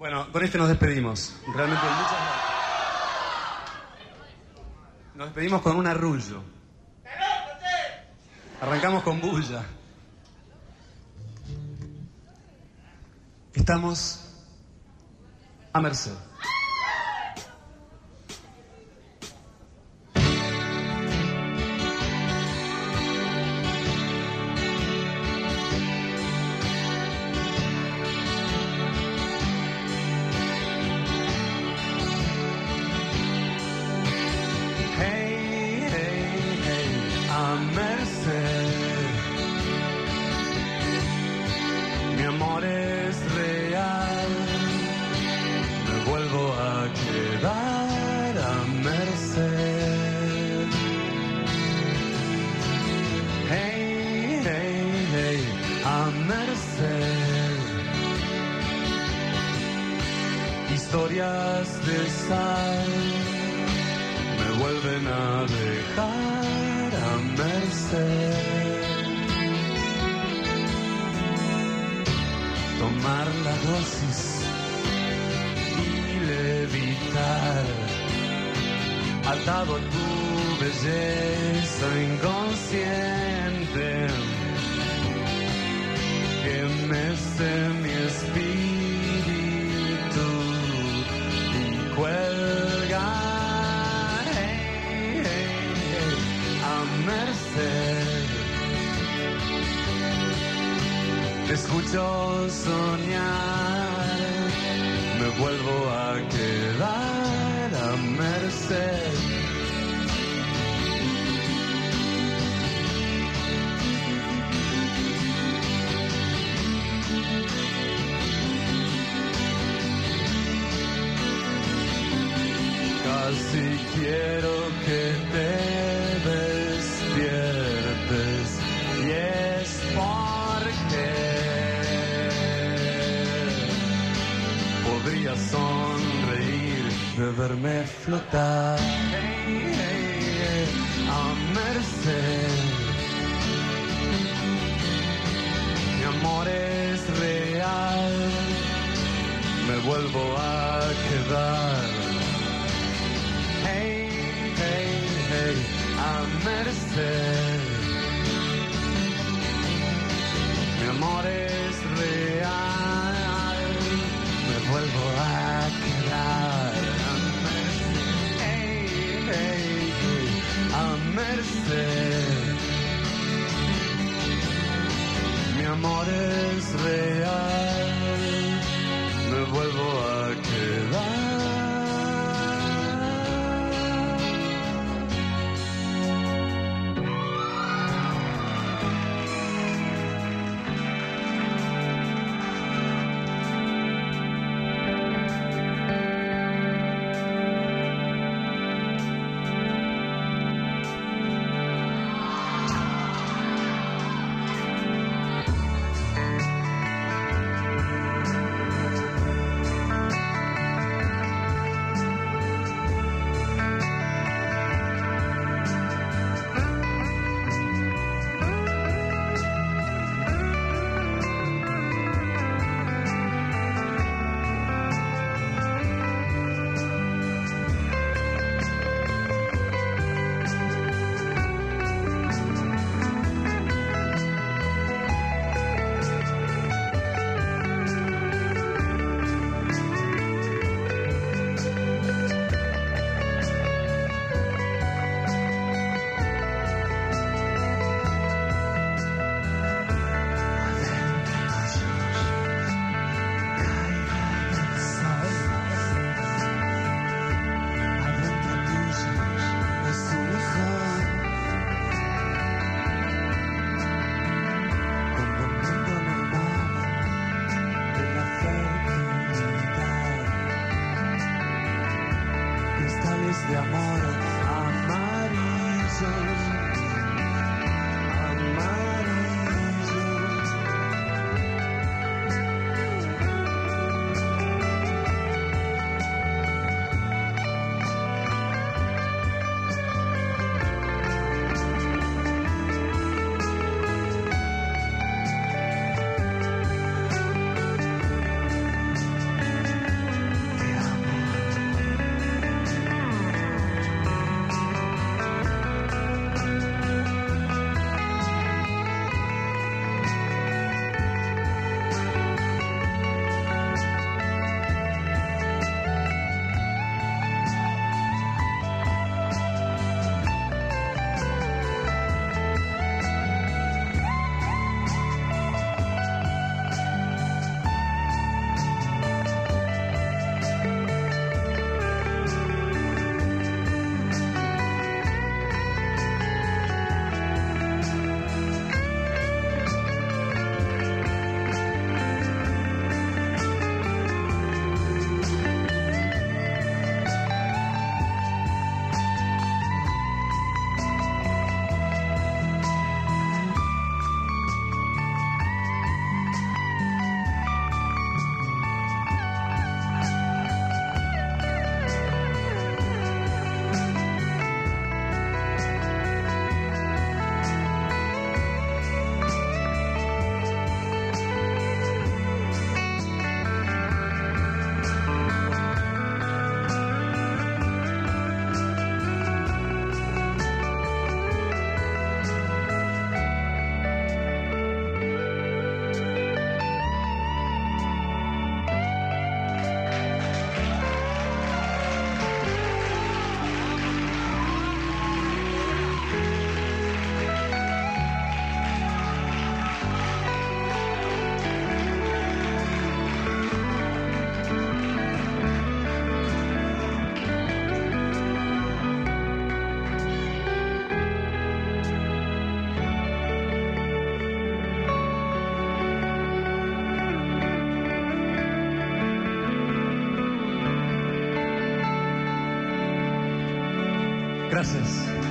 Bueno, con este nos despedimos. Realmente muchas gracias. Nos despedimos con un arrullo. Arrancamos con bulla. Estamos a merced. Mi amor es real, me vuelvo a quedar a merced. Hey, hey, hey, a merced. Historias de sal me vuelven a dejar a merced. Tomar la dosis y levitar, atado a tu belleza inconsciente, que mece mi espíritu y cuelga, hey, hey, hey, a merced. Te escucho soñar, me vuelvo a quedar a merced. Casi quiero que te despiertes y es porque podría sonreír de verme flotar, hey, hey, hey, a merced. Mi amor es real, me vuelvo a quedar, hey, hey, hey, a merced. Mi amor es real, me vuelvo a quedar a merced, hey, hey, hey, a merced. Mi amor es real, me vuelvo a quedar. Gracias.